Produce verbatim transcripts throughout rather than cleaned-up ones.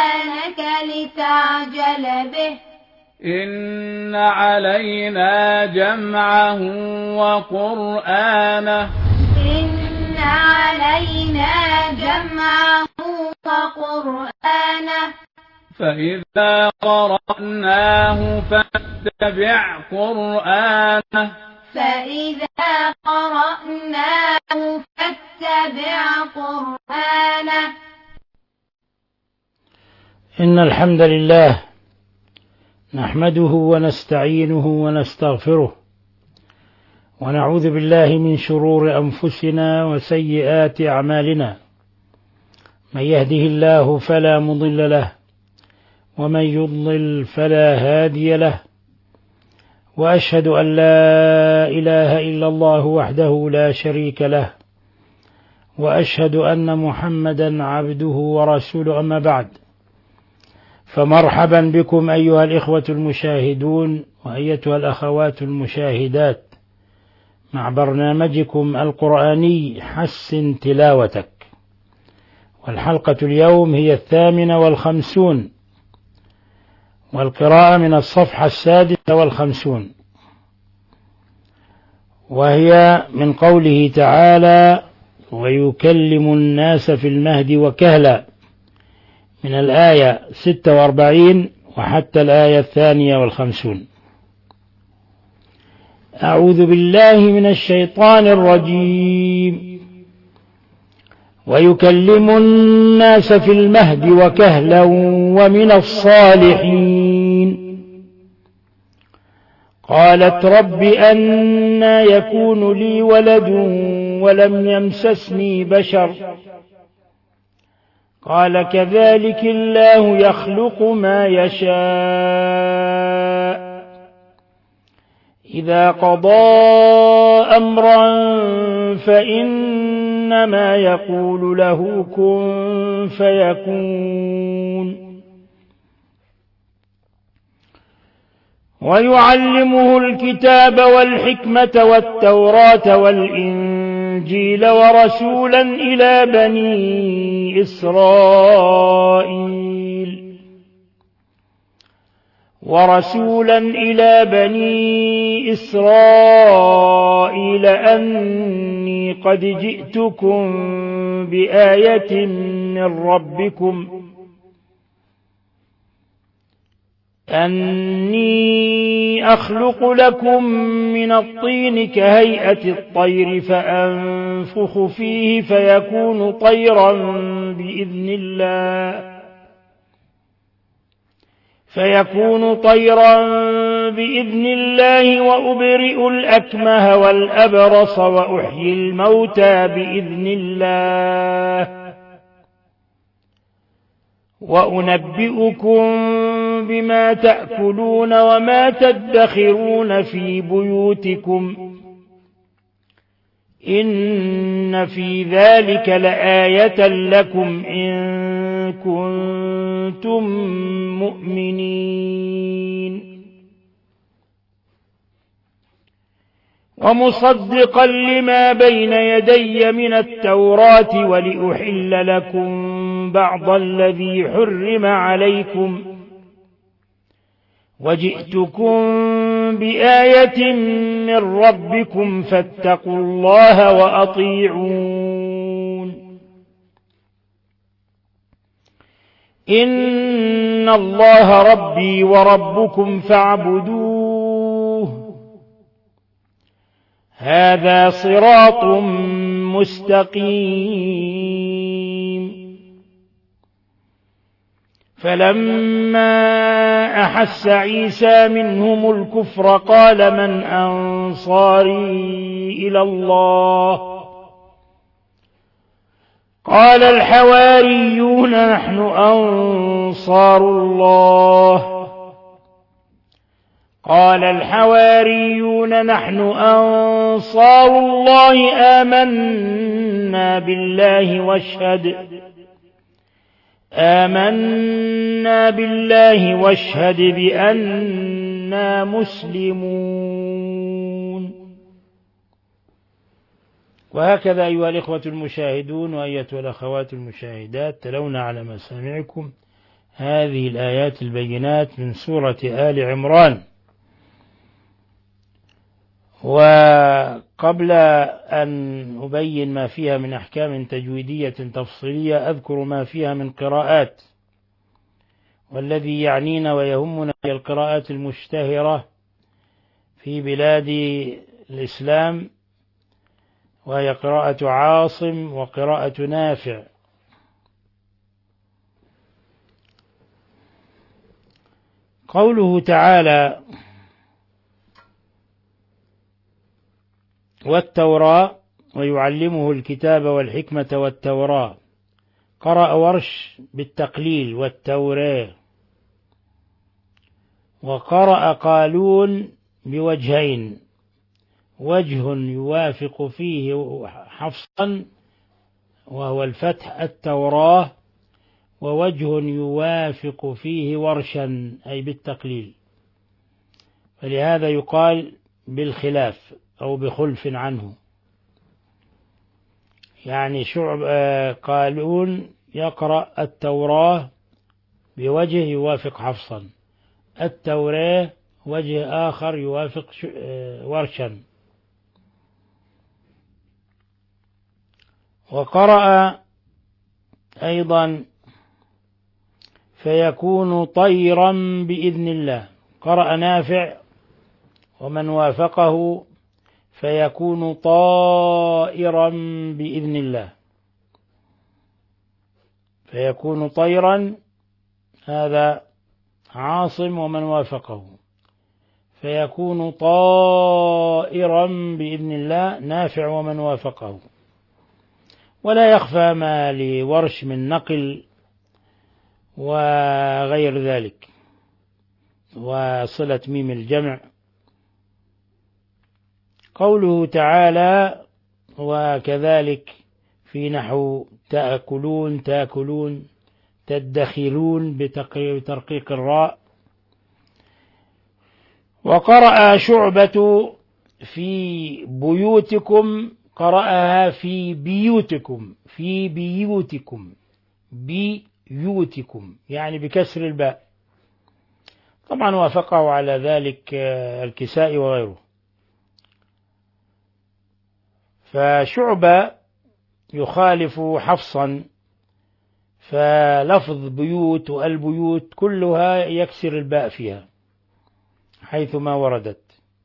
قرآنك لتعجل به إن علينا جمعه وقرآنه إن علينا جمعه وقرآنه فإذا قرأناه فاتبع قرآنه فإذا قرأناه فاتبع قرآنه إن الحمد لله نحمده ونستعينه ونستغفره ونعوذ بالله من شرور أنفسنا وسيئات أعمالنا من يهده الله فلا مضل له ومن يضلل فلا هادي له وأشهد أن لا إله إلا الله وحده لا شريك له وأشهد أن محمدا عبده ورسوله أما بعد فمرحبا بكم أيها الإخوة المشاهدون وأيتها الأخوات المشاهدات مع برنامجكم القرآني حسن تلاوتك، والحلقة اليوم هي الثامنة والخمسون والقراءة من الصفحة السادسة والخمسون، وهي من قوله تعالى ويكلم الناس في المهد وكهلا من الآية ستة وأربعين وحتى الآية الثانية والخمسون. أعوذ بالله من الشيطان الرجيم. ويكلم الناس في المهد وكهلا ومن الصالحين. قالت رب أنى يكون لي ولد ولم يمسسني بشر قال كذلك الله يخلق ما يشاء إذا قضى أمرا فإنما يقول له كن فيكون. ويعلمه الكتاب والحكمة والتوراة والإنجيل ورسولا إلى بني إسرائيل ورسولا إلى بني إسرائيل أني قد جئتكم بآية من ربكم أني أخلق لكم من الطين كهيئة الطير فأنفخ فيه فيكون طيرا بإذن الله فيكون طيرا بإذن الله وأبرئ الأكمه والأبرص وأحيي الموتى بإذن الله وأنبئكم بما تأكلون وما تدخرون في بيوتكم إن في ذلك لآية لكم إن كنتم مؤمنين. ومصدقا لما بين يدي من التوراة ولأحل لكم بعض الذي حرم عليكم وجئتكم بآية من ربكم فاتقوا الله وأطيعون. إن الله ربي وربكم فاعبدوه هذا صراط مستقيم. فلما أحس عيسى منهم الكفر قال من أنصاري إلى الله قال الحواريون نحن أنصار الله قال الحواريون نحن أنصار الله آمنا بالله واشهد آمنا بالله واشهد بأننا مسلمون. وهكذا أيها الإخوة المشاهدون وأيتها الأخوات المشاهدات تلون على مسامعكم هذه الآيات البينات من سورة آل عمران. وقبل أن أبين ما فيها من أحكام تجويدية تفصيلية أذكر ما فيها من قراءات، والذي يعنينا ويهمنا هي القراءات المشتهرة في بلاد الإسلام، وهي قراءة عاصم وقراءة نافع. قوله تعالى: والتوراة ويعلمه الكتاب والحكمة والتوراة، قرأ ورش بالتقليل والتوراة، وقرأ قالون بوجهين، وجه يوافق فيه حفصا وهو الفتح التوراة، ووجه يوافق فيه ورشا أي بالتقليل، فلهذا يقال بالخلاف أو بخلف عنه. يعني شعب قالون يقرأ التوراة بوجه يوافق حفصا، التوراة وجه آخر يوافق ورشا. وقرأ أيضا فيكون طيرا بإذن الله، قرأ نافع ومن وافقه فيكون طائرا بإذن الله، فيكون طيرا هذا عاصم ومن وافقه، فيكون طائرا بإذن الله نافع ومن وافقه. ولا يخفى ما لورش من نقل وغير ذلك، وصلة ميم الجمع. قوله تعالى: وكذلك في نحو تأكلون تأكلون تدخرون بترقيق الراء. وقرأ شعبة في بيوتكم، قرأها في بيوتكم، في بيوتكم بيوتكم يعني بكسر الباء، طبعا وافقه على ذلك الكسائي وغيره. فشعبة يخالف حفصا، فلفظ بيوت والبيوت كلها يكسر الباء فيها حيثما وردت.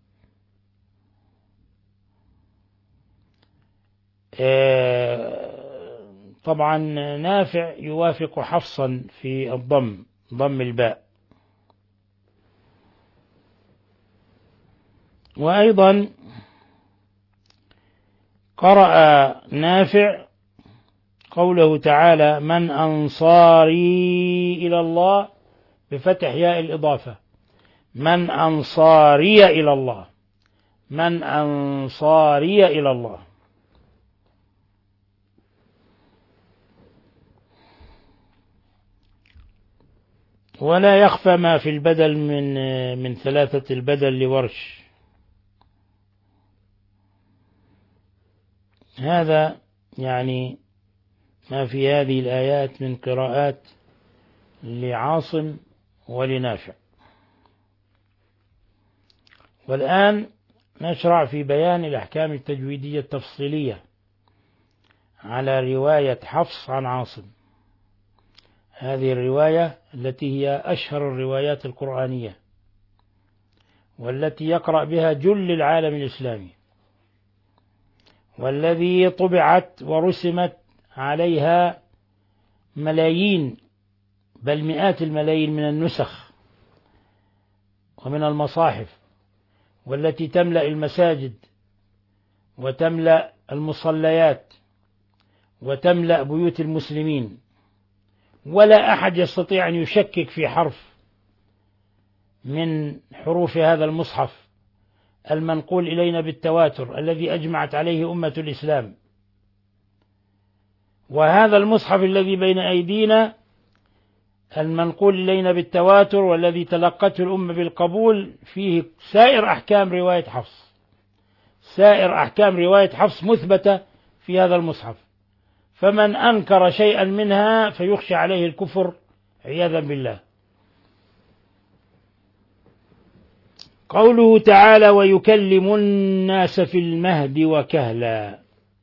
طبعا نافع يوافق حفصا في الضم، ضم الباء. وأيضا قرأ نافع قوله تعالى: من أنصاري إلى الله بفتح ياء الإضافة، من أنصاري إلى الله، من أنصاري إلى الله. ولا يخفى ما في البدل من من ثلاثة البدل لورش. هذا يعني ما في هذه الآيات من قراءات لعاصم ولنافع. والآن نشرع في بيان الأحكام التجويدية التفصيلية على رواية حفص عن عاصم. هذه الرواية التي هي أشهر الروايات القرآنية، والتي يقرأ بها جل العالم الإسلامي، والذي طبعت ورسمت عليها ملايين بل مئات الملايين من النسخ ومن المصاحف، والتي تملأ المساجد وتملأ المصليات وتملأ بيوت المسلمين، ولا أحد يستطيع أن يشكك في حرف من حروف هذا المصحف المنقول إلينا بالتواتر الذي أجمعت عليه أمة الإسلام. وهذا المصحف الذي بين أيدينا المنقول إلينا بالتواتر والذي تلقته الأمة بالقبول فيه سائر أحكام رواية حفص، سائر أحكام رواية حفص مثبتة في هذا المصحف، فمن أنكر شيئا منها فيخشى عليه الكفر عياذا بالله. قوله تعالى ويكلم الناس في المهد وكهلا.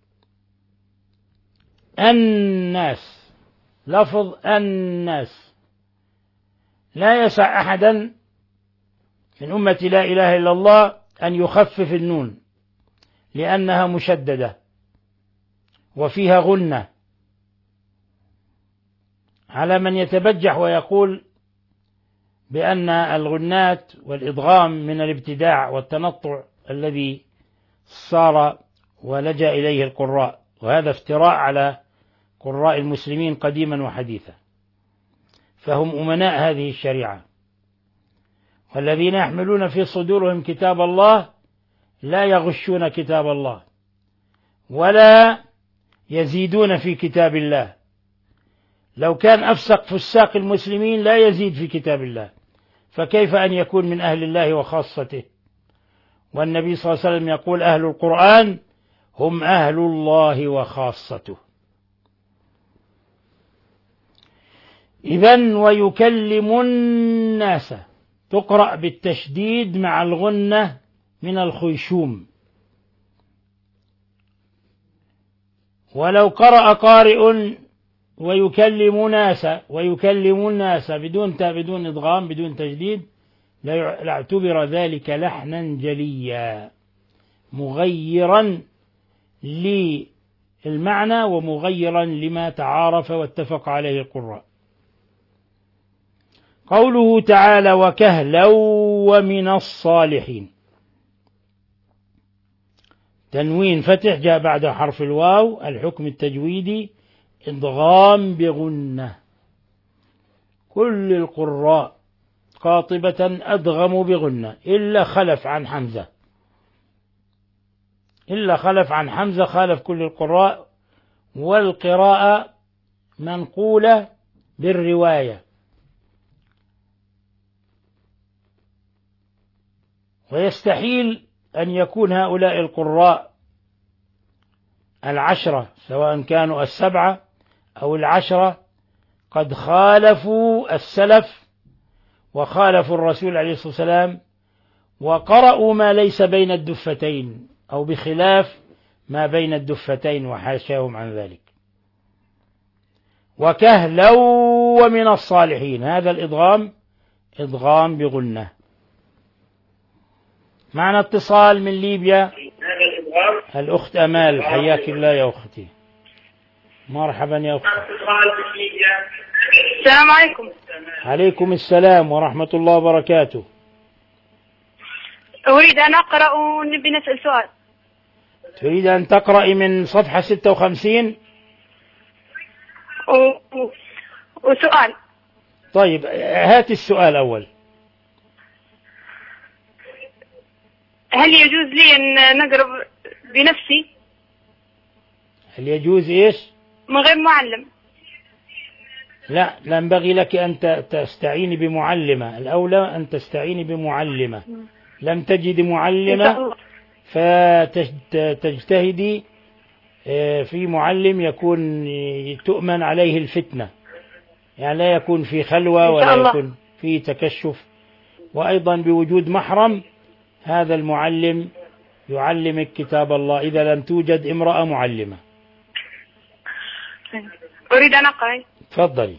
الناس لفظ الناس لا يسع أحدا من أمة لا إله إلا الله أن يخفف النون لأنها مشددة وفيها غنة، على من يتبجح ويقول بأن الغنات والإدغام من الابتداع والتنطع الذي صار ولجأ إليه القراء، وهذا افتراء على قراء المسلمين قديما وحديثا، فهم أمناء هذه الشريعة، والذين يحملون في صدورهم كتاب الله لا يغشون كتاب الله ولا يزيدون في كتاب الله. لو كان أفسق فساق المسلمين لا يزيد في كتاب الله، فكيف أن يكون من أهل الله وخاصته؟ والنبي صلى الله عليه وسلم يقول أهل القرآن هم أهل الله وخاصته. إذن ويكلم الناس تقرأ بالتشديد مع الغنة من الخيشوم، ولو قرأ قارئ ويكلم ناس ويكلم الناس بدون بدون إدغام بدون تجديد لاعتبر ذلك لحنا جليا مغيرا للمعنى ومغيرا لما تعارف واتفق عليه القراء. قوله تعالى وكهلا ومن الصالحين، تنوين فتح جاء بعد حرف الواو، الحكم التجويدي إدغام بغنة. كل القراء قاطبة أدغموا بغنة إلا خلف عن حمزة، إلا خلف عن حمزة خالف كل القراء، والقراءة منقولة بالرواية، ويستحيل أن يكون هؤلاء القراء العشرة سواء كانوا السبعة أو العشرة قد خالفوا السلف وخالفوا الرسول عليه الصلاة والسلام وقرأوا ما ليس بين الدفتين أو بخلاف ما بين الدفتين وحاشاهم عن ذلك. وكهلا ومن الصالحين، هذا الإدغام إدغام بغنة. معنا اتصال من ليبيا، الأخت أمال، حياك الله يا أختي. مرحبا يا أختي. السلام عليكم. عليكم السلام ورحمة الله وبركاته. أريد أن أقرأ ونبي نسأل سؤال. تريد أن تقرأي من صفحة ستة وخمسين؟ و... وسؤال. طيب هات السؤال أول. هل يجوز لي أن نقرأ بنفسي؟ هل يجوز إيش؟ من غير معلم. لا، لا ينبغي لك أن تستعيني بمعلمة، الأولى أن تستعيني بمعلمة. لم تجد معلمة فتجتهدي في معلم يكون تؤمن عليه الفتنة، يعني لا يكون في خلوة ولا يكون في تكشف، وأيضا بوجود محرم. هذا المعلم يعلمك كتاب الله إذا لم توجد امرأة معلمة. أريد أن أقرأ. تفضلي.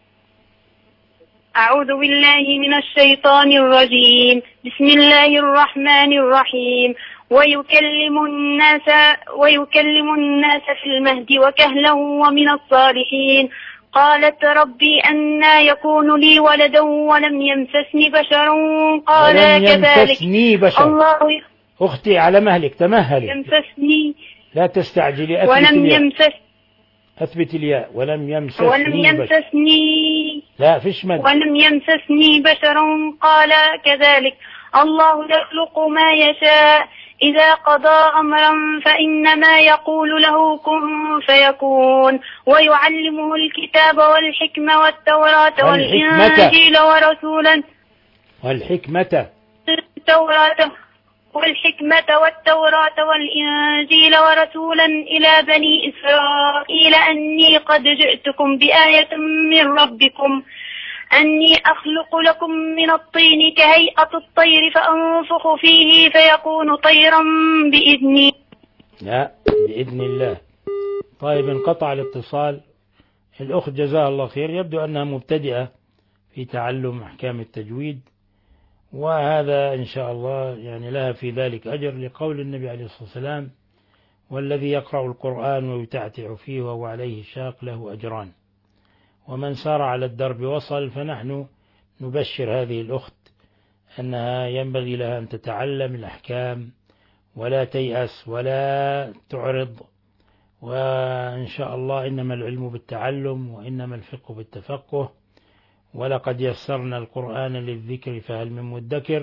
أعوذ بالله من الشيطان الرجيم. بسم الله الرحمن الرحيم. ويكلم الناس ويكلم الناس في المهد وكهلا ومن الصالحين. قالت ربي أنى يكون لي ولد ولم يمسسني بشر قال كذلك يمسسني بشر. الله. أختي على مهلك، تمهلي، يمسسني لا تستعجلي. أثبت ولم الياء. يمسس أثبت الياء. ولم يمسسني ولم يمسسني بشر. لا فيش مد. ولم يمسسني بشر قال كذلك الله يخلق ما يشاء إذا قضى أمرا فإنما يقول له كن فيكون. ويعلمه الكتاب والحكمة والتوراة والإنجيل ورسولا والحكمة التوراة والحكمة والتوراة والإنجيل ورسولا إلى بني إسرائيل أني قد جئتكم بآية من ربكم أني أخلق لكم من الطين كهيئة الطير فأنفخ فيه فيكون طيرا بإذني. لا، بإذن الله. طيب، انقطع الاتصال. الأخت جزاها الله خير، يبدو أنها مبتدئة في تعلم أحكام التجويد، وهذا إن شاء الله يعني لها في ذلك أجر، لقول النبي عليه الصلاة والسلام: والذي يقرأ القرآن ويتعتع فيه وهو عليه شاق له أجران، ومن سار على الدرب وصل. فنحن نبشر هذه الأخت أنها ينبغي لها أن تتعلم الأحكام ولا تيأس ولا تعرض، وإن شاء الله إنما العلم بالتعلم وإنما الفقه بالتفقه، ولقد يسرنا القرآن للذكر فهل من مدكر.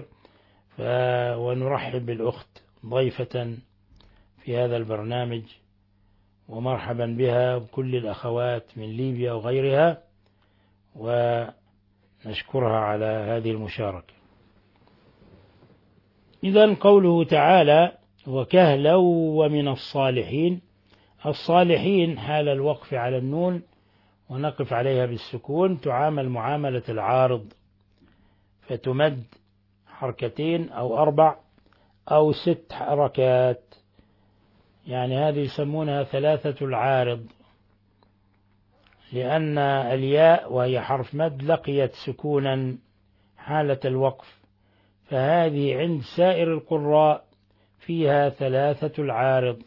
ونرحب بالأخت ضيفة في هذا البرنامج، ومرحبا بها بكل الأخوات من ليبيا وغيرها، ونشكرها على هذه المشاركة. إذن قوله تعالى: وكهلا ومن الصالحين. الصالحين حال الوقف على النون ونقف عليها بالسكون تعامل معاملة العارض، فتمد حركتين أو أربع أو ست حركات، يعني هذه يسمونها ثلاثة العارض، لأن الياء وهي حرف مد لقيت سكونا حالة الوقف، فهذه عند سائر القراء فيها ثلاثة العارض.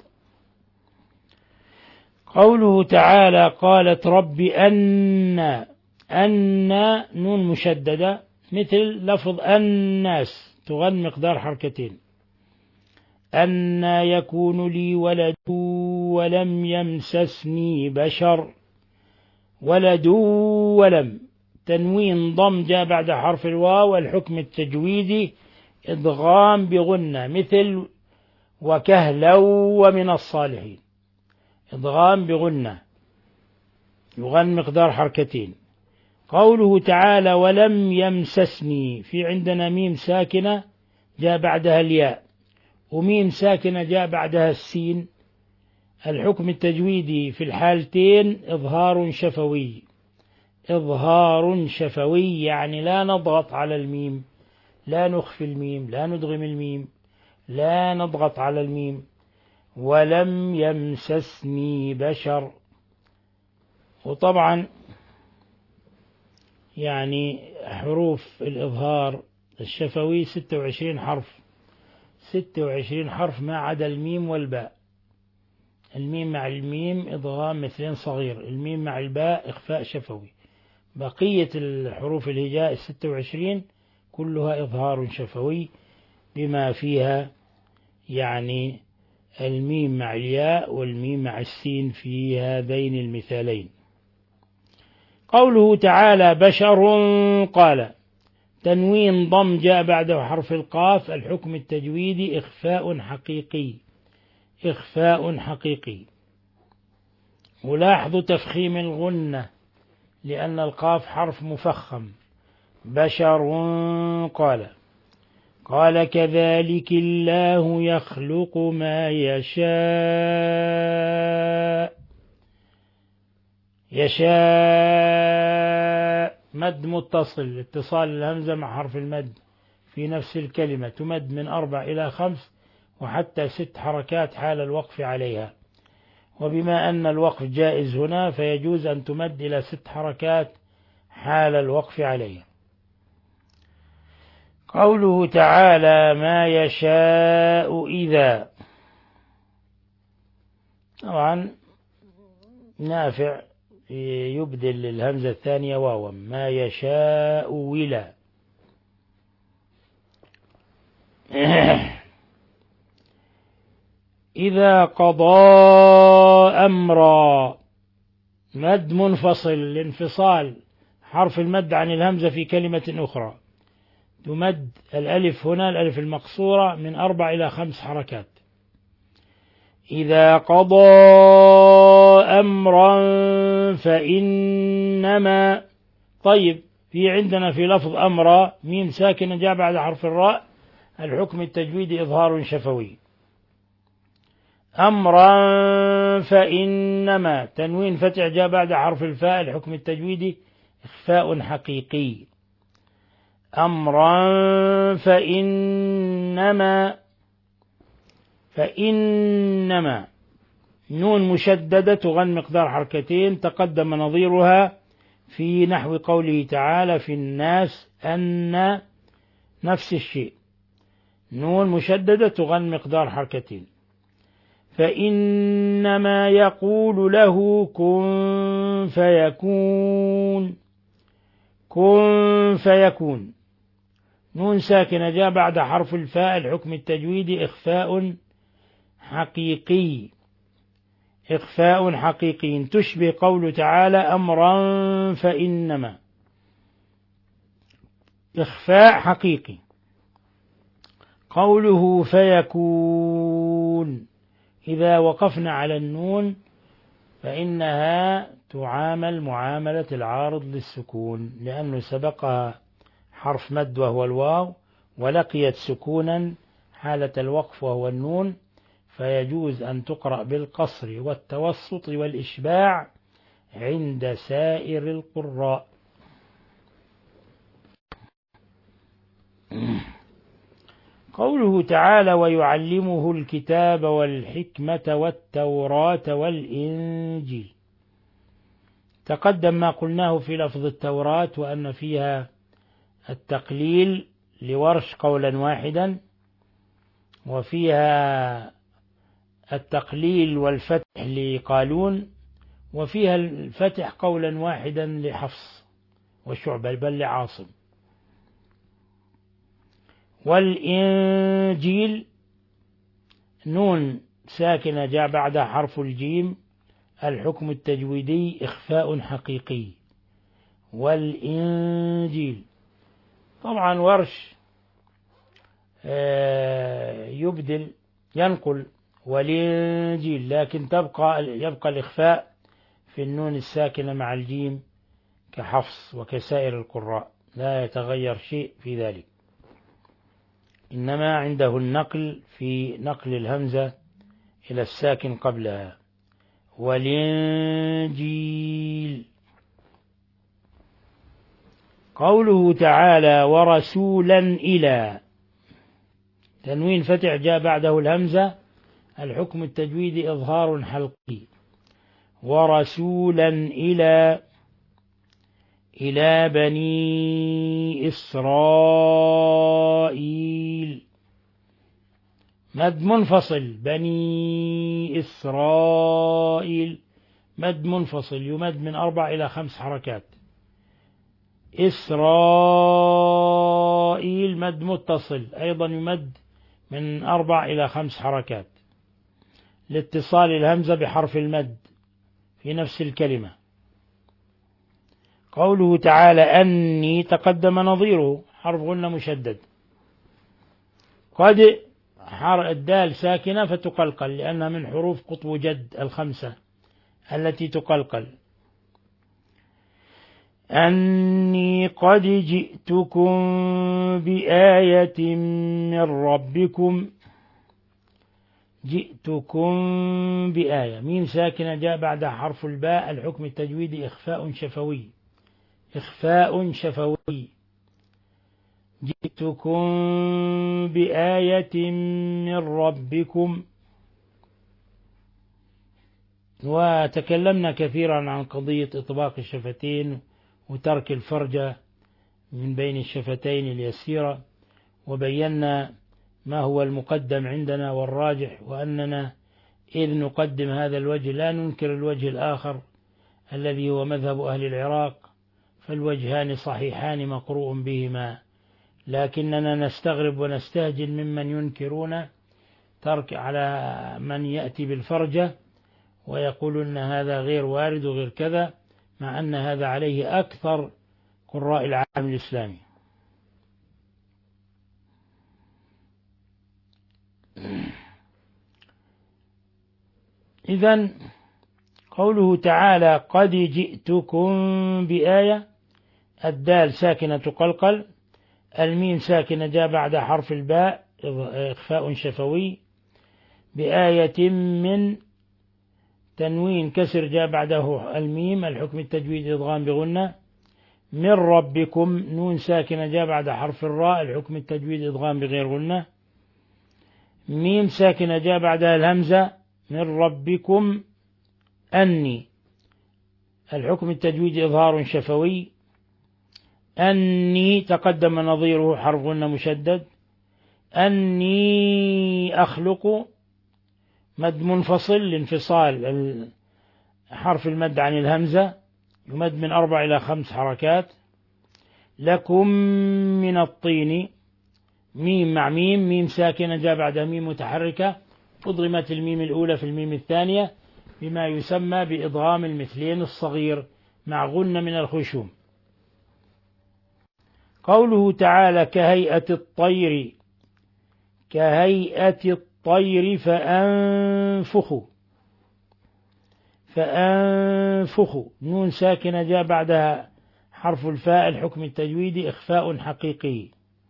قوله تعالى: قالت رب أن أن نون مشددة مثل لفظ الناس، تغن مقدار حركتين. أن يكون لي ولد ولم يمسسني بشر. ولد ولم، تنوين ضم جاء بعد حرف الواو، والحكم التجويدي إدغام بغنة مثل وكهلا ومن الصالحين، إدغام بغنة يغن مقدار حركتين. قوله تعالى: ولم يمسسني، في عندنا ميم ساكنة جاء بعدها الياء، وميم ساكنة جاء بعدها السين. الحكم التجويدي في الحالتين إظهار شفوي. إظهار شفوي يعني لا نضغط على الميم، لا نخفي الميم، لا ندغم الميم، لا نضغط على الميم. ولم يمسسني بشر. وطبعا يعني حروف الإظهار الشفوي ستة وعشرين حرف، ستة وعشرين حرف ما عدا الميم والباء. الميم مع الميم إضغام مثلين صغير، الميم مع الباء إخفاء شفوي. بقية الحروف الهجاء الستة وعشرين كلها إظهار شفوي، بما فيها يعني الميم مع الياء والميم مع السين في هذين المثالين. قوله تعالى: بشر قال، تنوين ضم جاء بعده حرف القاف، الحكم التجويدي إخفاء حقيقي، إخفاء حقيقي. ولاحظوا تفخيم الغنة لأن القاف حرف مفخم. بشر قال. قال: كذلك الله يخلق ما يشاء. يشاء مد متصل، اتصال الهمزة مع حرف المد في نفس الكلمة، تمد من أربع إلى خمس وحتى ست حركات حال الوقف عليها. وبما أن الوقف جائز هنا فيجوز أن تمد إلى ست حركات حال الوقف عليها. قوله تعالى: ما يشاء إذا. طبعا نافع يبدل الهمزة الثانية واوا، ما يشاء ولا. إذا قضى أمرا، مد منفصل، الانفصال حرف المد عن الهمزة في كلمة أخرى، تمد الألف هنا الألف المقصورة من أربع إلى خمس حركات. إذا قضى أمرا فإنما. طيب، في عندنا في لفظ أمرا ميم ساكنة جاء بعد حرف الراء، الحكم التجويدي إظهار شفوي. أمرا فإنما، تنوين فتح جاء بعد حرف الفاء، الحكم التجويدي إخفاء حقيقي. أمرا فإنما فإنما نون مشددة تغن مقدار حركتين، تقدم نظيرها في نحو قوله تعالى في الناس أن، نفس الشيء، نون مشددة تغن مقدار حركتين. فإنما يقول له كن فيكون، كن فيكون، نون ساكنة جاء بعد حرف الفاء، الحكم التجويدي إخفاء حقيقي، إخفاء حقيقي تشبه قوله تعالى أمرا فإنما، إخفاء حقيقي. قوله فيكون، إذا وقفنا على النون فإنها تعامل معاملة العارض للسكون، لأنه سبقها حرف مد وهو الواو، ولقيت سكونا حالة الوقف وهو النون، فيجوز أن تقرأ بالقصر والتوسط والإشباع عند سائر القراء. قوله تعالى ويعلمه الكتاب والحكمة والتوراة والإنجيل، تقدم ما قلناه في لفظ التوراة وأن فيها التقليل لورش قولا واحدا، وفيها التقليل والفتح لقالون، وفيها الفتح قولا واحدا لحفص وشعبة بل لعاصم. والإنجيل نون ساكنة جاء بعدها حرف الجيم، الحكم التجويدي إخفاء حقيقي. والإنجيل طبعا ورش يبدل ينقل والإنجيل، لكن تبقى يبقى الإخفاء في النون الساكنة مع الجيم كحفص وكسائر القراء، لا يتغير شيء في ذلك، إنما عنده النقل في نقل الهمزة إلى الساكن قبلها. والإنجيل. قوله تعالى ورسولا إلى، تنوين فتح جاء بعده الهمزة، الحكم التجويدي إظهار حلقي. ورسولا إلى، إلى بني إسرائيل، مد منفصل، بني إسرائيل مد منفصل يمد من أربع إلى خمس حركات. إسرائيل مد متصل أيضا يمد من أربع إلى خمس حركات لاتصال الهمزة بحرف المد في نفس الكلمة. قوله تعالى أني، تقدم نظيره حرف غنة مشدد، قد الدال ساكنة فتقلقل لأنها من حروف قطب جد الخمسة التي تقلقل. أني قد جئتكم بآية من ربكم، جئتكم بآية، ميم ساكنة جاء بعدها حرف الباء، الحكم التجويدي إخفاء شفوي، إخفاء شفوي. جئتكم بآية من ربكم. وتكلمنا كثيرا عن قضية إطباق الشفتين وترك الفرجة من بين الشفتين اليسيرة، وبينا ما هو المقدم عندنا والراجح، وأننا إذ نقدم هذا الوجه لا ننكر الوجه الآخر الذي هو مذهب أهل العراق، فالوجهان صحيحان مقروء بهما، لكننا نستغرب ونستهجن ممن ينكرون ترك على من يأتي بالفرجة ويقول أن هذا غير وارد وغير كذا، مع أن هذا عليه أكثر قراء العالم الإسلامي. إذن قوله تعالى قد جئتكم بآية، الدال ساكنة تقلقل، الميم ساكنة جاء بعد حرف الباء إخفاء شفوي. بآية من، تنوين كسر جاء بعده الميم، الحكم التجويد إضغام بغنة. من ربكم، نون ساكنة جاء بعد حرف الراء، الحكم التجويد إدغام بغير غنة. ميم ساكنة جاء بعدها الهمزة، من ربكم أني، الحكم التجويد إظهار شفوي. أني تقدم نظيره حرف غنة مشدد. أني أخلق، مد منفصل لانفصال حرف المد عن الهمزة، يمد من أربع إلى خمس حركات. لكم من الطين، ميم مع ميم، ميم ساكنة جاء بعدها ميم متحركة، أضغمت الميم الأولى في الميم الثانية بما يسمى بإضغام المثلين الصغير مع غنة من الخشوم. قوله تعالى كهيئة الطير، كهيئة الطير فأنفخوا، فأنفخوا، نون ساكنة جاء بعدها حرف الفاء، الحكم التجويدي إخفاء حقيقي.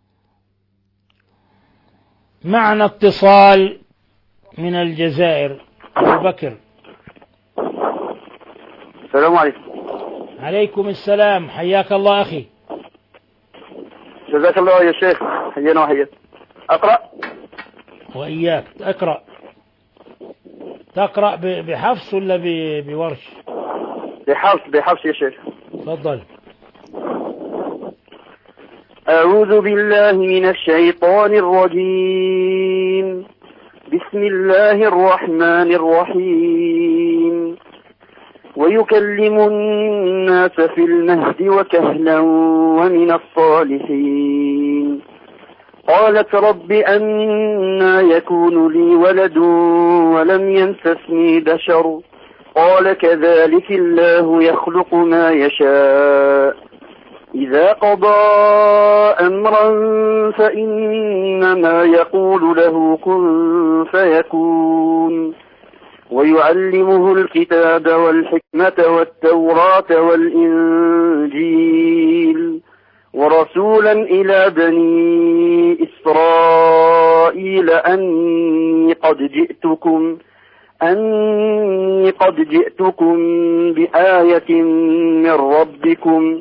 معنى اتصال من الجزائر، أبو بكر. السلام عليكم. عليكم السلام، حياك الله أخي. جزاك الله يا شيخ، حيانا وحياك. أقرأ وإياك. أقرأ. تقرأ بحفص ولا بورش؟ بحفص بحفص يا شيخ. تفضل. أعوذ بالله من الشيطان الرجيم. بسم الله الرحمن الرحيم. ويكلم الناس في المهد وكهلا ومن الصالحين. قالت رب أنى يكون لي ولد ولم يمسسني بشر قال كذلك الله يخلق ما يشاء إذا قضى أمرا فإنما يقول له كن فيكون. ويعلمه الكتاب والحكمة والتوراة والإنجيل ورسولا إلى بني إسرائيل أني قد جئتكم أني قد جئتكم بآية من ربكم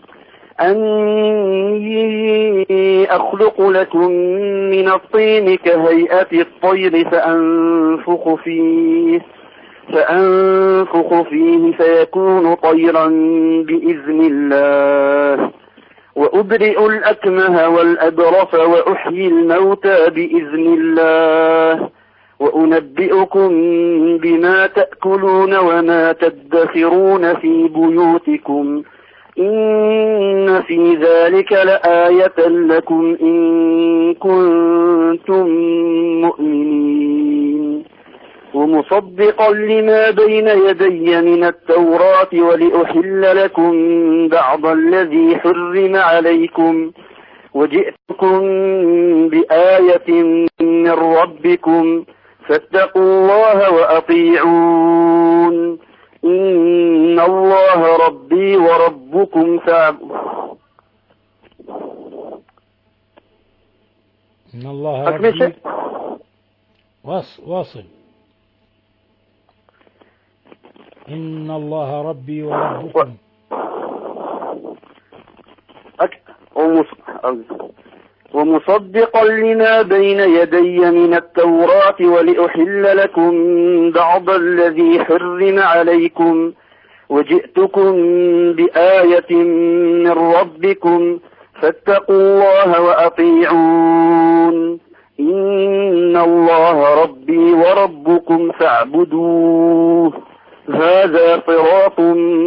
أني أخلق لكم من الطين كهيئة الطير فأنفخ فيه فأنفخ فيه فيكون طيرا بإذن الله وأبرئ الأكمه والأبرص وأحيي الموتى بإذن الله وأنبئكم بما تأكلون وما تدخرون في بيوتكم إن في ذلك لآية لكم إن كنتم مؤمنين. ومصدقا لما بين يدي من التوراة ولأحل لكم بعض الذي حرم عليكم وجئتكم بآية من ربكم فاتقوا الله وأطيعون إن الله ربي وربكم فاعبدوه. إن الله ربي واصل. إن الله ربي وربكم. ومصدقا لما بين يدي من التوراة ولأحل لكم بعض الذي حرم عليكم وجئتكم بآية من ربكم فاتقوا الله وأطيعون إن الله ربي وربكم فاعبدوه هذا صراط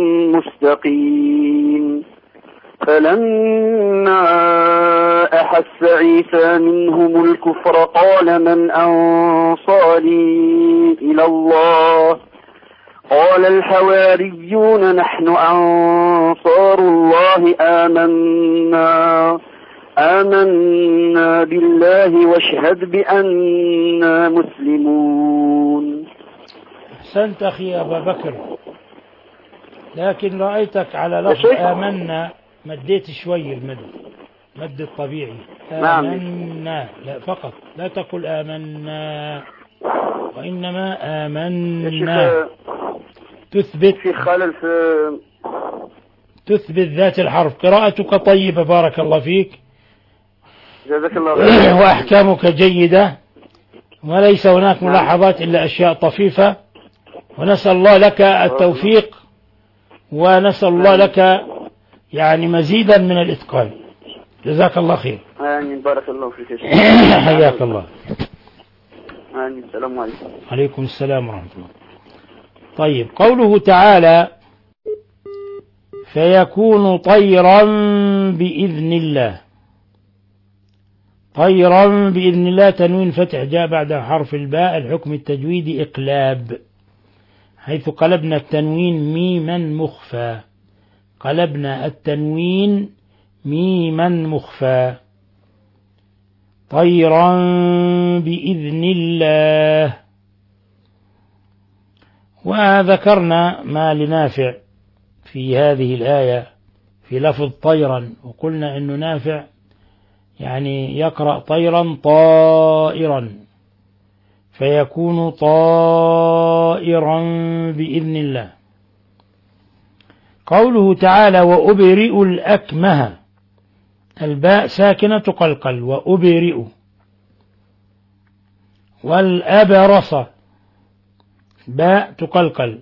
مستقيم. فلما أحس عيسى منهم الكفر قال من أنصاري إلى الله قال الحواريون نحن أنصار الله آمنا آمنا بالله واشهد بأننا مسلمون. أحسنت أخي أبا بكر، لكن رأيتك على لفظ آمنا مديت شوي المد مد الطبيعي. آمنا لا فقط، لا تقل آمنا وإنما آمنا. تثبت في خلل في تثبت ذات الحرف. قراءتك طيبة بارك الله فيك، جزاك الله خير. وأحكامك جيدة، وليس هناك ملاحظات إلا أشياء طفيفة، ونسأل الله لك التوفيق، ونسأل الله لك يعني مزيدا من الإتقان. جزاك الله خير. آمين. بارك الله فيك. حياك الله. آمين. السلام عليكم. عليكم السلام ورحمة الله. طيب، قوله تعالى فيكون طيرا بإذن الله. طيرا بإذن الله تنوين فتح جاء بعد حرف الباء، الحكم التجويدي إقلاب، حيث قلبنا التنوين ميما مخفى. قلبنا التنوين ميما مخفى. طيرا بإذن الله. وذكرنا ما لنافع في هذه الآية في لفظ طيرا، وقلنا أنه نافع يعني يقرأ طيرا طائرا، فيكون طائرا بإذن الله. قوله تعالى وأبرئ الأكمه، الباء ساكنة تقلقل، وأبرئ. والأبرص باء تقلقل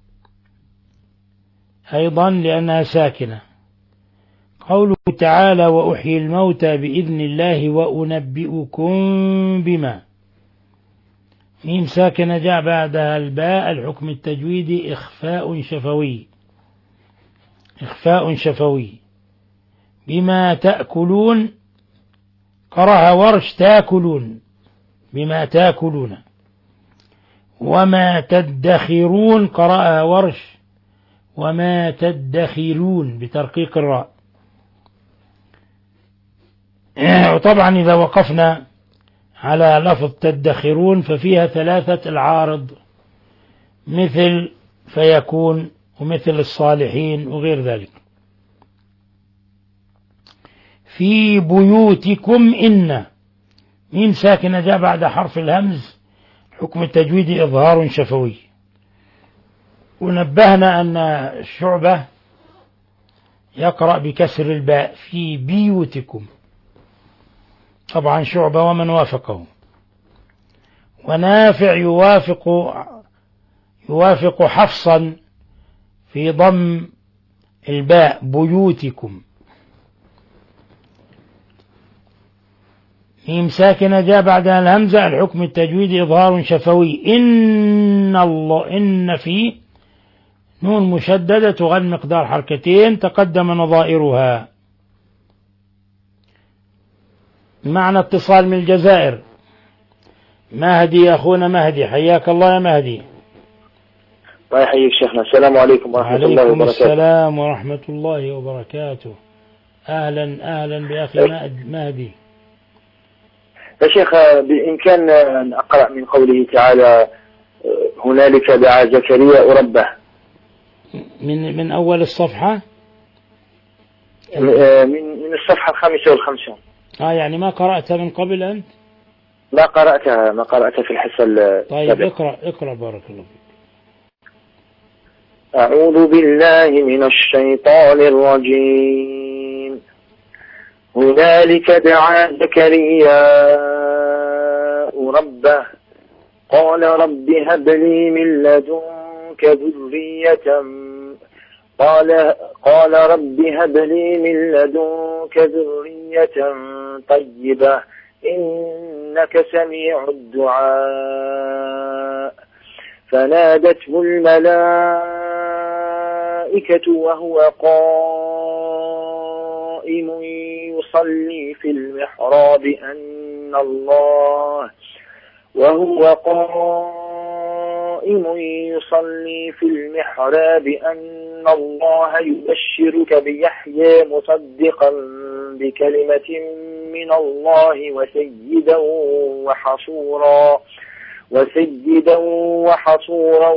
أيضا لأنها ساكنة. قوله تعالى وأحيي الموتى بإذن الله وأنبئكم بما، ميم ساكنة جاء بعدها الباء، الحكم التجويدي إخفاء شفوي. إخفاء شفوي. بما تأكلون قرأها ورش تاكلون، بما تاكلون. وما تدخرون قرأها ورش وما تدخرون بترقيق الراء. وطبعا إذا وقفنا على لفظ تدخرون ففيها ثلاثة العارض، مثل فيكون ومثل الصالحين وغير ذلك. في بيوتكم إن، ميم ساكنة جاء بعد حرف الهمز، حكم التجويد إظهار شفوي. ونبهنا أن الشعبة يقرأ بكسر الباء في بيوتكم، طبعا شعبة ومن وافقه. ونافع يوافق يوافق حفصا في ضم الباء بيوتكم. ميم ساكنة جاء بعدها الهمزة، الحكم التجويدي إظهار شفوي. إن الله، إن في نون مشددة تغن مقدار حركتين تقدم نظائرها. معنى اتصال من الجزائر. مهدي يا أخونا مهدي، حياك الله يا مهدي. الله يحييك شيخنا. السلام عليكم ورحمة الله وبركاته. عليكم السلام ورحمة الله وبركاته. أهلا أهلا بأخي مهدي. يا شيخ بإمكان أن أقرأ من قوله تعالى هنالك دعا زكريا ربه، من من أول الصفحة، من من الصفحة الخامسة والخمسون. آه يعني ما قرأتها من قبل أنت؟ ما قرأتها ما قرأتها في الحصة. طيب اقرأ اقرأ بارك الله فيك. أعوذ بالله من الشيطان الرجيم. هنالك دعا زكريا ربه قال رب هب لي من لدنك ذرية قال قال رب هب لي من لدنك ذرية طيبة إنك سميع الدعاء. فنادته الملائكة وهو قائم يصلي في المحراب أن الله وهو قائم يصلي في المحراب أن الله يبشرك بيحيى مصدقا بكلمة من الله وسيدا وحصورا وسيدا وحصورا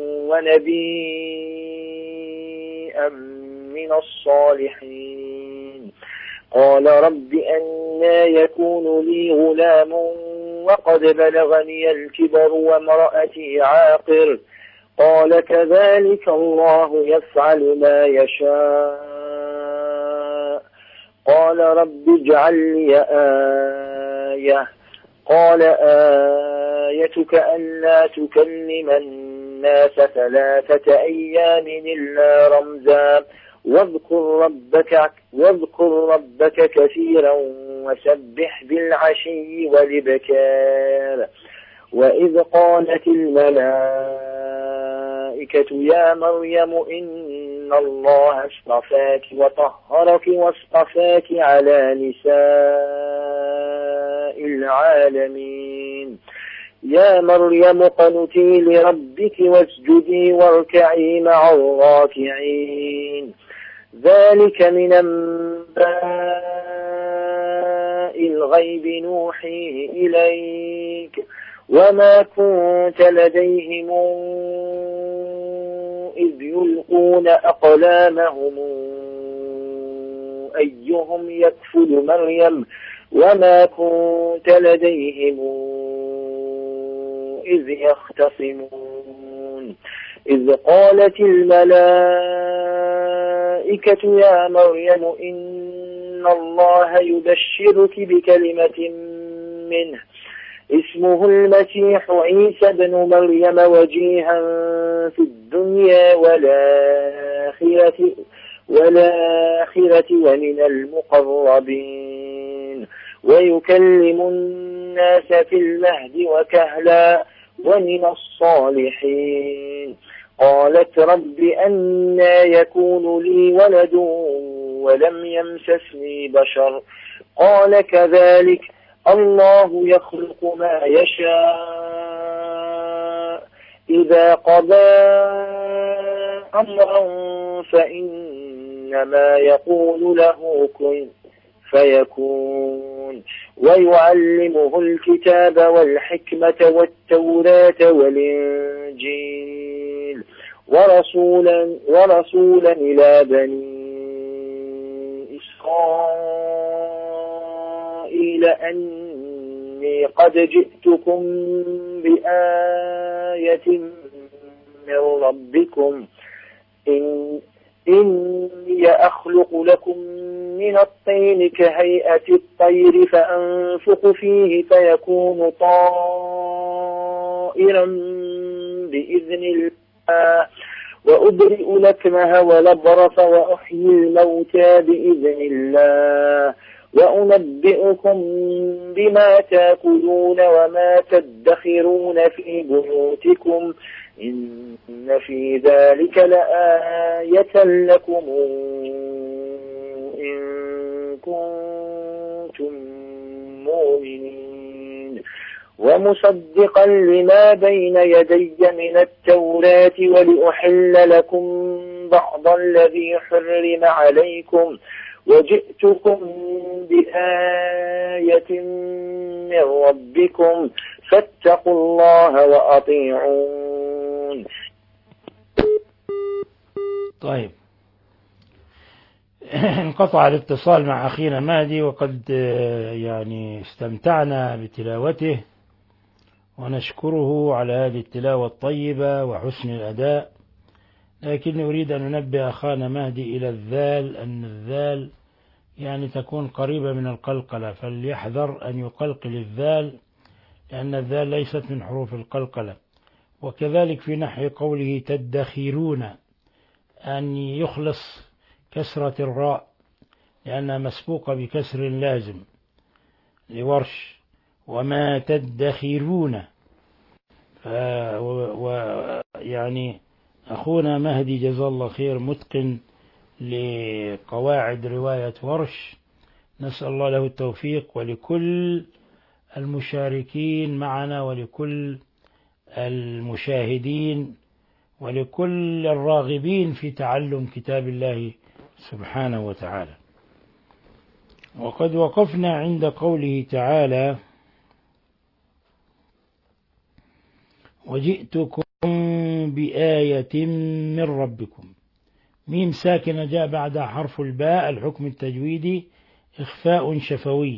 ونبيا من الصالحين. قال رب أنى يكون لي غلام وقد بلغني الكبر وامرأتي عاقر. قال كذلك الله يفعل ما يشاء قال رب اجعل لي آية قال آيتك ألا تكلم الناس ثلاثة أيام إلا رمزا واذكر ربك, واذكر ربك كثيرا وسبح بالعشي والإبكار. وإذ قالت الملائكة يا مريم إن الله اصطفاك وطهرك واصطفاك على نساء العالمين. يا مريم قنتي لربك واسجدي واركعي مع الراكعين. ذلك من أنباء الغيب نوحيه إليك وما كنت لديهم إذ يلقون أقلامهم أيهم يكفل مريم وما كنت لديهم إذ يختصمون. إذ قالت الملائكة يا مريم إن الله يبشرك بكلمة منه اسمه المسيح عيسى بن مريم وجيها في الدنيا والآخرة, والآخرة ومن المقربين ويكلم الناس في المهد وكهلا ومن الصالحين. قالت رب أنى يكون لي ولد ولم يمسسني بشر قال كذلك الله يخلق ما يشاء إذا قضى أمرا فإنما يقول له كن فيكون. ويعلمه الكتاب والحكمة والتوراة والإنجيل ورسولا, ورسولا إلى بني إسرائيل أني قد جئتكم بآية من ربكم إن إني أخلق لكم من الطين كهيئة الطير فأنفخ فيه فيكون طائرا بإذن الله وأبرئ لكمه والبرص وأحيي الموتى بإذن الله وأنبئكم بما تأكلون وما تدخرون في بيوتكم إن في ذلك لآية لكم إن كنتم مؤمنين. ومصدقا لما بين يدي من التوراة ولأحل لكم بعض الذي حرم عليكم وجئتكم بآية من ربكم فاتقوا الله وأطيعون. طيب، انقطع الاتصال مع أخينا مهدي وقد يعني استمتعنا بتلاوته ونشكره على هذه التلاوة الطيبة وحسن الأداء، لكن أريد أن ننبه أخانا مهدي إلى الذال، أن الذال يعني تكون قريبة من القلقلة، فليحذر أن يقلقل الذال لأن الذال ليست من حروف القلقلة. وكذلك في نحو قوله تدخرون أن يخلص كسرة الراء لأنها مسبوقة بكسر لازم لورش وما تدخرون. ويعني أخونا مهدي جزاه الله خير متقن لقواعد رواية ورش، نسأل الله له التوفيق ولكل المشاركين معنا ولكل المشاهدين ولكل الراغبين في تعلم كتاب الله سبحانه وتعالى. وقد وقفنا عند قوله تعالى وجئتكم بآية من ربكم. ميم ساكنة جاء بعدها حرف الباء، الحكم التجويدي إخفاء شفوي.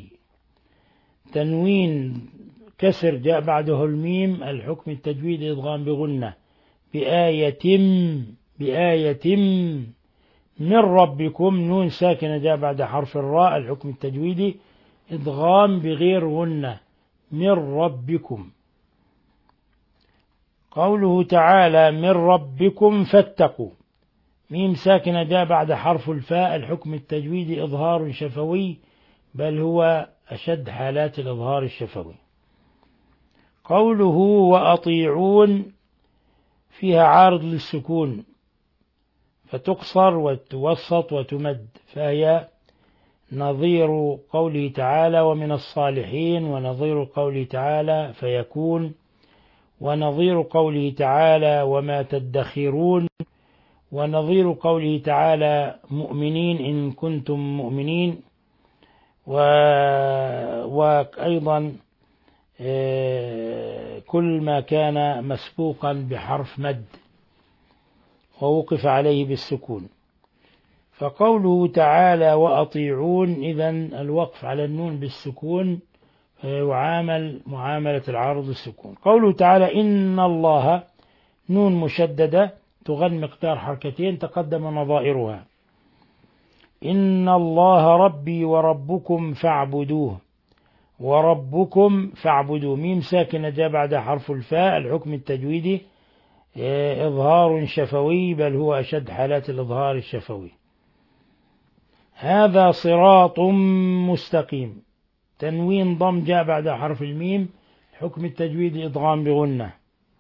تنوين كسر جاء بعده الميم، الحكم التجويدي إدغام بغنة. بآية بآية من ربكم، نون ساكنة جاء بعد حرف الراء الحكم التجويدي إدغام بغير غنة، من ربكم. قوله تعالى من ربكم فاتقوا، ميم ساكنة جاء بعد حرف الفاء الحكم التجويدي إظهار شفوي، بل هو أشد حالات الإظهار الشفوي. قوله وأطيعون فيها عارض للسكون، فتقصر وتوسط وتمد، فهي نظير قوله تعالى ومن الصالحين، ونظير قوله تعالى فيكون، ونظير قوله تعالى وما تدخرون، ونظير قوله تعالى مؤمنين إن كنتم مؤمنين، و... وأيضا كل ما كان مسبوقا بحرف مد ووقف عليه بالسكون. فقوله تعالى وأطيعون، إذن الوقف على النون بالسكون يعامل معاملة العارض السكون. قوله تعالى إن الله، نون مشددة تغن مقدار حركتين تقدم نظائرها، إن الله ربي وربكم فاعبدوه، وربكم فاعبدوه، ميم ساكنة جاء بعد حرف الفاء الحكم التجويدي إظهار شفوي، بل هو أشد حالات الإظهار الشفوي. هذا صراط مستقيم، تنوين ضم جاء بعد حرف الميم حكم التجويد إدغام بغنة.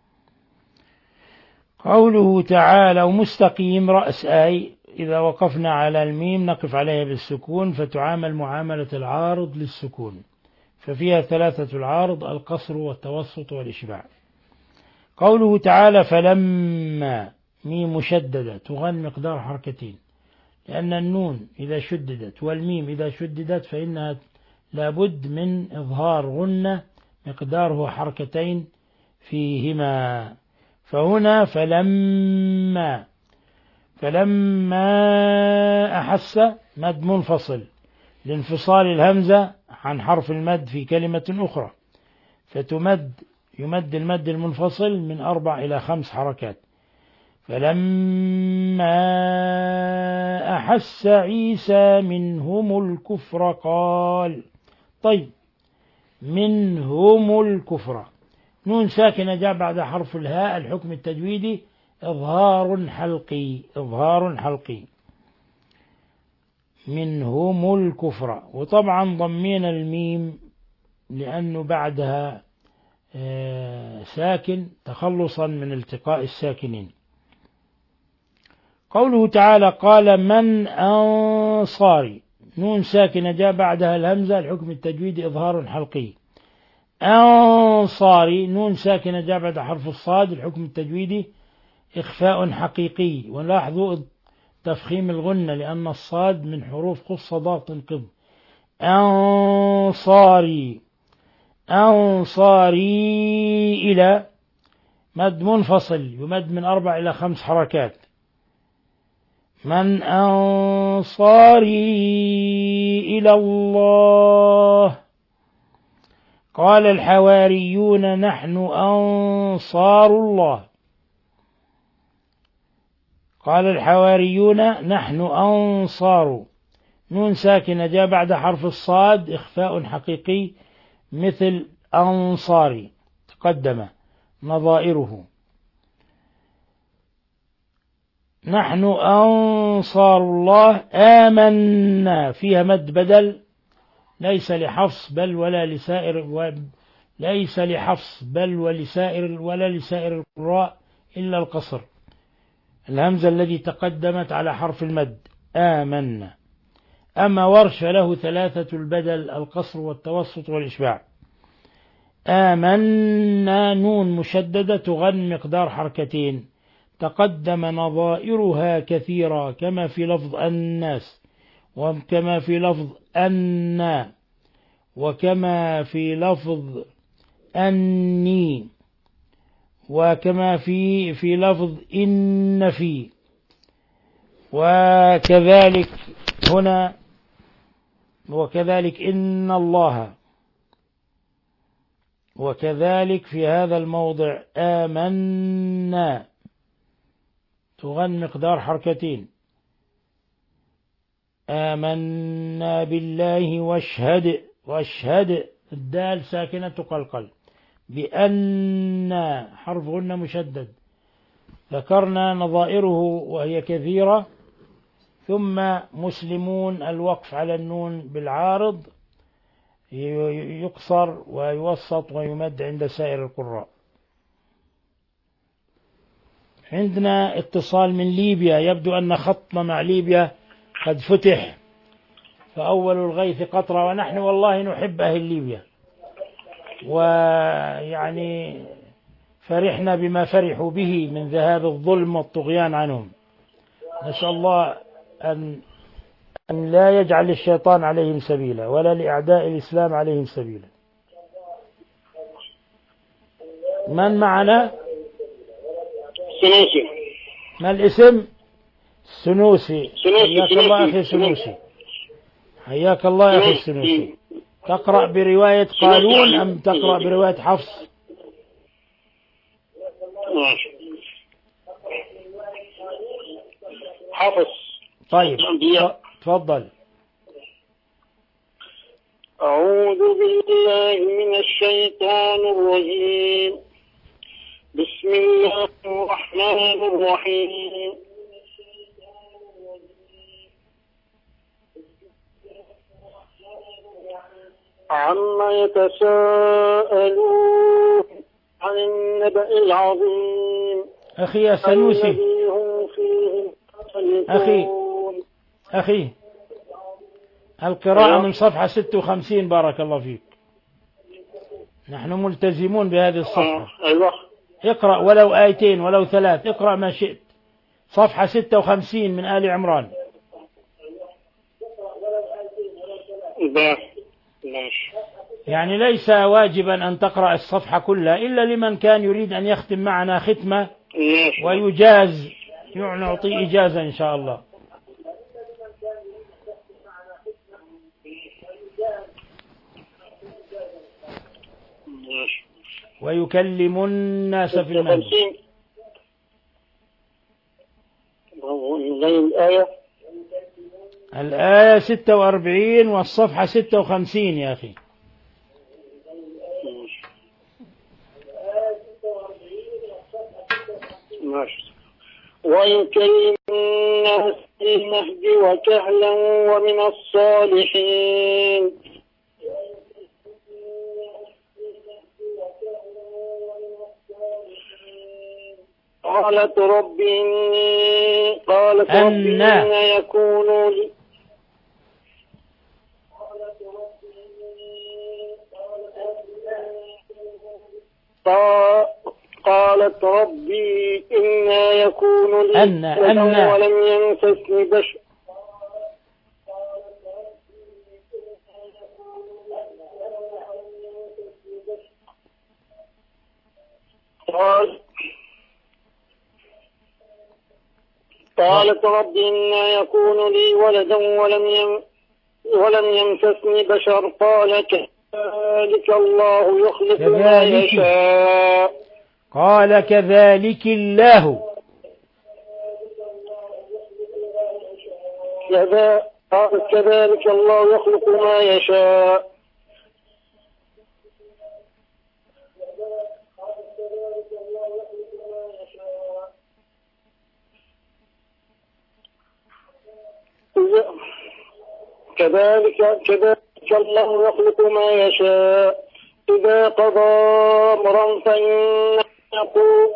قوله تعالى ومستقيم رأس آي، إذا وقفنا على الميم نقف عليها بالسكون فتعامل معاملة العارض للسكون، ففيها ثلاثة العارض القصر والتوسط والإشباع. قوله تعالى فلما، ميم مشددة تغن مقدار حركتين، لأن النون إذا شددت والميم إذا شددت فإنها لابد من إظهار غنة مقداره حركتين فيهما، فهنا فلما، فلما أحس مد منفصل لانفصال الهمزة عن حرف المد في كلمة أخرى، فتمد يمد المد المنفصل من أربع إلى خمس حركات. فلما أحس عيسى منهم الكفر قال، طيب منهم الكفر، نون ساكنة جاء بعد حرف الهاء الحكم التجويدي إظهار حلقي، إظهار حلقي، منهم الكفر، وطبعا ضمينا الميم لأنه بعدها ساكن تخلصا من التقاء الساكنين. قوله تعالى قال من أنصاري، نون ساكنة جاء بعدها الهمزة الحكم التجويدي إظهار حلقي، أنصاري نون ساكنة جاء بعد حرف الصاد الحكم التجويدي إخفاء حقيقي، ونلاحظوا تفخيم الغنة لأن الصاد من حروف قص ضغط قض. أنصاري، أنصاري إلى مد منفصل يمد من أربع إلى خمس حركات. من أنصاري إلى الله قال الحواريون نحن أنصار الله، قال الحواريون نحن أنصار، نون ساكنة جاء بعد حرف الصاد إخفاء حقيقي مثل أنصاري تقدم نظائره. نحن أنصار الله آمنا فيها مد بدل ليس لحفص بل ولا لسائر و... ليس لحفص بل ولسائر ولا لسائر القراء إلا القصر، الهمزة الذي تقدمت على حرف المد آمنا. أما ورش له ثلاثة البدل القصر والتوسط والإشباع. آمنا نون مشددة تغن مقدار حركتين تقدم نظائرها كثيرا كما في لفظ الناس، وكما في لفظ أنا، وكما في لفظ أني، وكما في في لفظ إن في، وكذلك هنا وكذلك إن الله، وكذلك في هذا الموضع آمنا تغن مقدار حركتين. آمنا بالله واشهد، واشهد الدال ساكنة تقلقل، بأن حرف غنة مشدد، ذكرنا نظائره وهي كثيرة. ثم مسلمون الوقف على النون بالعارض يقصر ويوسط ويمد عند سائر القراء. عندنا اتصال من ليبيا، يبدو أن خطنا مع ليبيا قد فتح، فأول الغيث قطرة، ونحن والله نحب أهل ليبيا، ويعني فرحنا بما فرحوا به من ذهاب الظلم والطغيان عنهم. نسأل الله أن أن لا يجعل الشيطان عليهم سبيلا، ولا لأعداء الإسلام عليهم سبيلا. من معنا؟ سنوسي. ما الاسم؟ سنوسي. سنوسي. حياك الله أخي سنوسي، حياك الله أخي سنوسي. تقرأ برواية قالون أم تقرأ برواية حفص؟ حفص. طيب تفضل. أعوذ بالله من الشيطان الرجيم. بسم الله الرحمن الرحيم. عما يتساءلون عن النبأ العظيم. أخي يا سنوسي، أخي أخي القراءة من صفحة ستة وخمسين، بارك الله فيك، نحن ملتزمون بهذه الصفحة. اقرأ ولو آيتين ولو ثلاث، اقرأ ما شئت. صفحة ستة وخمسين من آل عمران. يعني ليس واجبا أن تقرأ الصفحة كلها إلا لمن كان يريد أن يختم معنا ختمة ويجاز، نعطي إجازة إن شاء الله. ويكلم الناس في المهد. الآية الآية ستة وأربعين والصفحة ستة وخمسين يا أخي. ويكلم الناس في المهد وكهلا ومن الصالحين. قالت رب إني قالت رب إني يكون لي قالت ربي إنا يكون لي أن أن ولم يمسسني بشر قال قالت رب إنا يكون لي ولدا ولم يم ولم يمسسني بشر قال كذلك الله يخلق ما يشاء. قال كذلك الله قال كذلك الله يخلق ما يشاء. كذلك كذلك الله يخلق ما يشاء إذا قضى أمرا فإنما يقول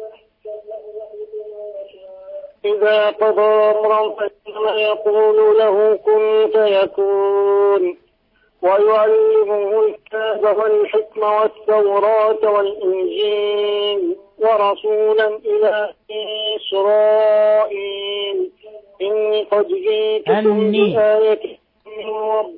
إذا قضى أمرا فإنما يقول له كن فيكون. ويعلمه الكتاب والحكمة والتوراة والإنجيل ورسولا إلى إسرائيل إني قد جئتكم بآية من رب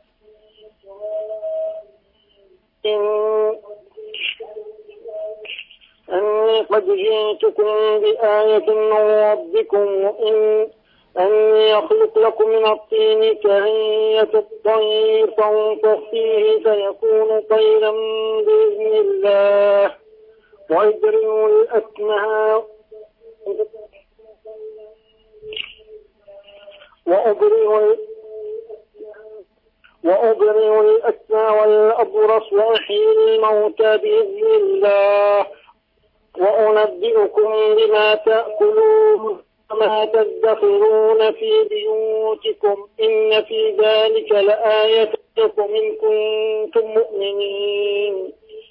أني قد جئتكم بآية من ربكم وإن أني يخلق لكم من الطين كهيئة الطير فانفخ فيه فيكون طيرا بإذن الله ويبرئ الأكمه وأبرئ وأبرئ الأكمى والأبرص وأحيي الموتى بإذن الله وأنبئكم بما تأكلون وما تدخرون في بيوتكم إن في ذلك لآية لكم إن كنتم مؤمنين.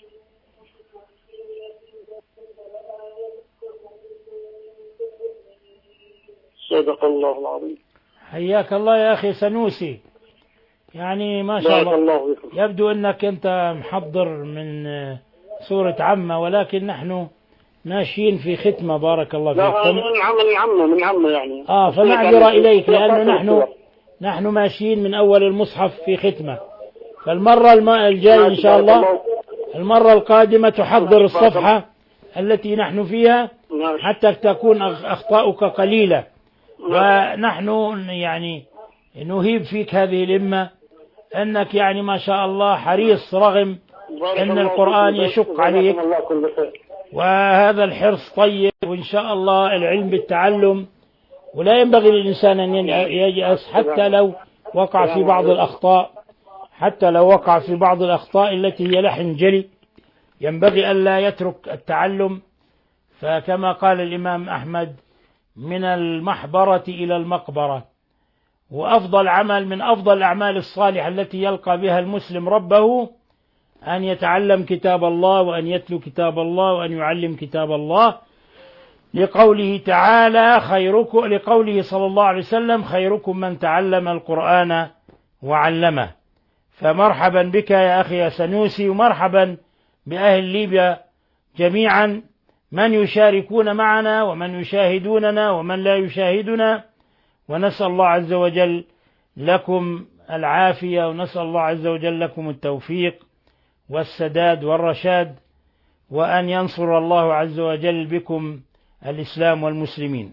صدق الله العظيم. حياك الله يا أخي سنوسي، يعني ما شاء الله, الله يبدو أنك أنت محضر من سورة عمة، ولكن نحن ماشيين في ختمة. بارك الله فيكم. من عمة من عمة من عمة يعني آه فنعذر إليك، لأنه نحن نحن ماشيين من أول المصحف في ختمة. فالمرة الجاية إن شاء الله، المرة القادمة تحضر الصفحة التي نحن فيها حتى تكون أخطاؤك قليلة، ونحن يعني نهيب فيك هذه الإمة أنك يعني ما شاء الله حريص رغم أن القرآن يشق عليك، وهذا الحرص طيب، وإن شاء الله العلم بالتعلم، ولا ينبغي للإنسان أن ييأس حتى لو وقع في بعض الأخطاء، حتى لو وقع في بعض الأخطاء التي هي لحن جلي، ينبغي ألا يترك التعلم. فكما قال الإمام أحمد: من المحبرة إلى المقبرة. وأفضل عمل من أفضل الأعمال الصالحة التي يلقى بها المسلم ربه أن يتعلم كتاب الله، وأن يتلو كتاب الله، وأن يعلم كتاب الله، لقوله تعالى خيركم، لقوله صلى الله عليه وسلم: خيركم من تعلم القرآن وعلمه. فمرحبا بك يا أخي يا سنوسي، ومرحبا بأهل ليبيا جميعا، من يشاركون معنا ومن يشاهدوننا ومن لا يشاهدنا، ونسأل الله عز وجل لكم العافية، ونسأل الله عز وجل لكم التوفيق والسداد والرشاد، وأن ينصر الله عز وجل بكم الإسلام والمسلمين.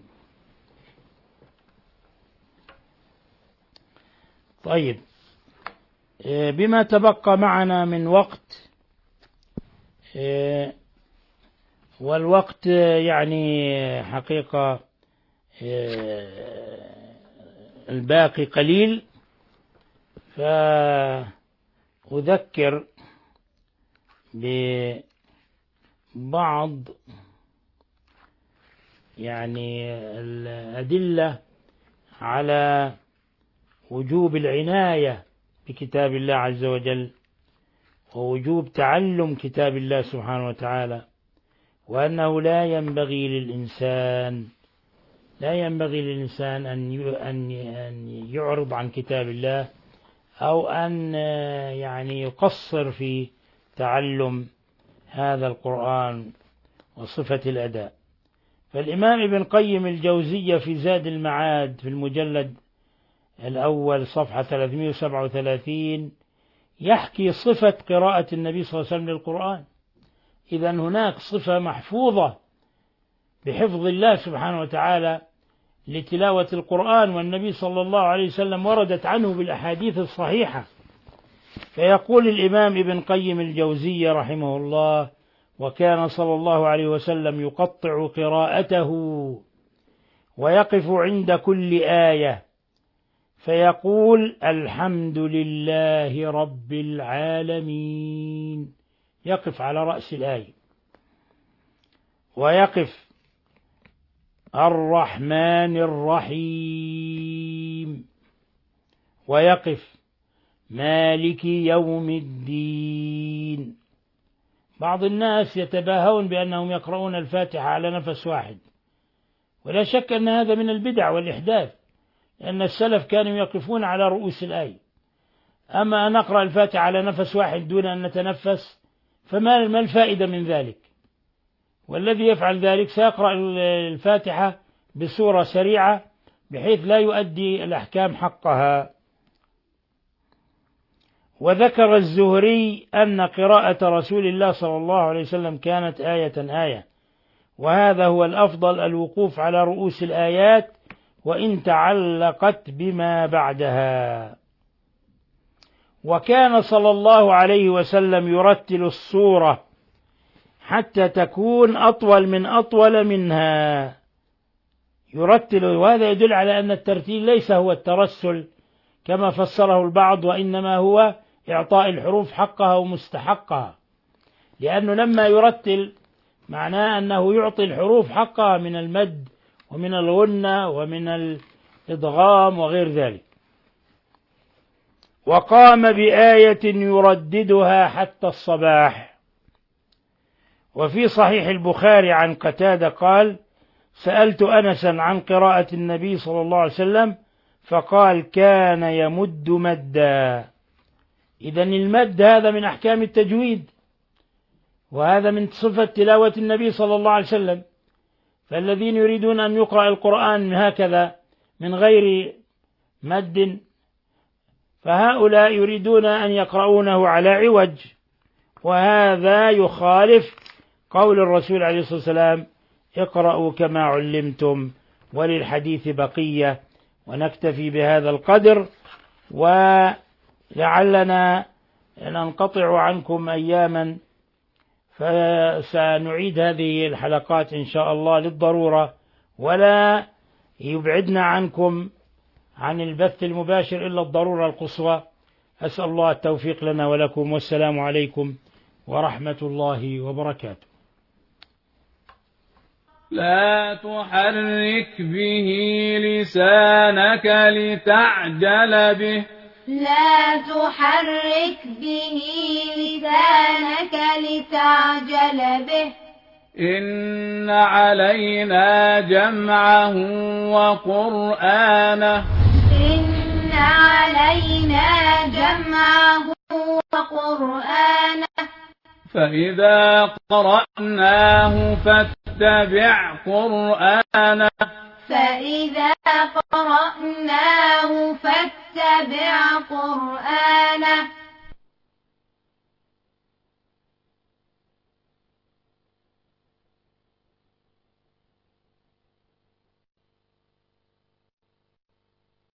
طيب، بما تبقى معنا من وقت، والوقت يعني حقيقة الباقي قليل، فأذكر ببعض يعني الأدلة على وجوب العناية بكتاب الله عز وجل، ووجوب تعلم كتاب الله سبحانه وتعالى، وأنه لا ينبغي للإنسان لا ينبغي للإنسان أن يعرض عن كتاب الله، أو أن يعني يقصر في تعلم هذا القرآن وصفة الأداء. فالإمام ابن قيم الجوزية في زاد المعاد في المجلد الأول صفحة ثلاثمائة وسبعة وثلاثين يحكي صفة قراءة النبي صلى الله عليه وسلم للقرآن. إذا هناك صفة محفوظة بحفظ الله سبحانه وتعالى لتلاوة القرآن، والنبي صلى الله عليه وسلم وردت عنه بالأحاديث الصحيحة. فيقول الإمام ابن قيم الجوزية رحمه الله: وكان صلى الله عليه وسلم يقطع قراءته ويقف عند كل آية فيقول: الحمد لله رب العالمين، يقف على رأس الآية، ويقف الرحمن الرحيم، ويقف مالك يوم الدين. بعض الناس يتباهون بأنهم يقرؤون الفاتحة على نفس واحد، ولا شك أن هذا من البدع والإحداث، لأن السلف كانوا يقفون على رؤوس الآية. أما أن نقرأ الفاتحة على نفس واحد دون أن نتنفس، فما الفائدة من ذلك؟ والذي يفعل ذلك سيقرأ الفاتحة بصورة سريعة بحيث لا يؤدي الأحكام حقها. وذكر الزهري أن قراءة رسول الله صلى الله عليه وسلم كانت آية آية، وهذا هو الأفضل، الوقوف على رؤوس الآيات وإن تعلقت بما بعدها. وكان صلى الله عليه وسلم يرتل السورة حتى تكون أطول من أطول منها، يرتل، وهذا يدل على أن الترتيل ليس هو الترسل كما فسره البعض، وإنما هو إعطاء الحروف حقها ومستحقها، لأنه لما يرتل معناه أنه يعطي الحروف حقها من المد ومن الغنة ومن الإدغام وغير ذلك. وقام بآية يرددها حتى الصباح. وفي صحيح البخاري عن قتادة قال: سألت أنسا عن قراءة النبي صلى الله عليه وسلم فقال: كان يمد مدا. إذن المد هذا من أحكام التجويد، وهذا من صفة تلاوة النبي صلى الله عليه وسلم. فالذين يريدون أن يقرأ القرآن هكذا من غير مد فهؤلاء يريدون أن يقرؤونه على عوج، وهذا يخالف قول الرسول عليه الصلاة والسلام: اقرأوا كما علمتم. وللحديث بقية، ونكتفي بهذا القدر، ولعلنا ننقطع عنكم أياما، فسنعيد هذه الحلقات إن شاء الله للضرورة، ولا يبعدنا عنكم عن البث المباشر إلا الضرورة القصوى. أسأل الله التوفيق لنا ولكم، والسلام عليكم ورحمة الله وبركاته. لا تحرك به لسانك لتعجل به لا تحرك به لسانك لتعجل به إن علينا جمعه وقرآنه إن علينا جمعه وقرآنه فإذا قرأناه فاتبع قرآنه فإذا قرأناه فاتبع قرآنه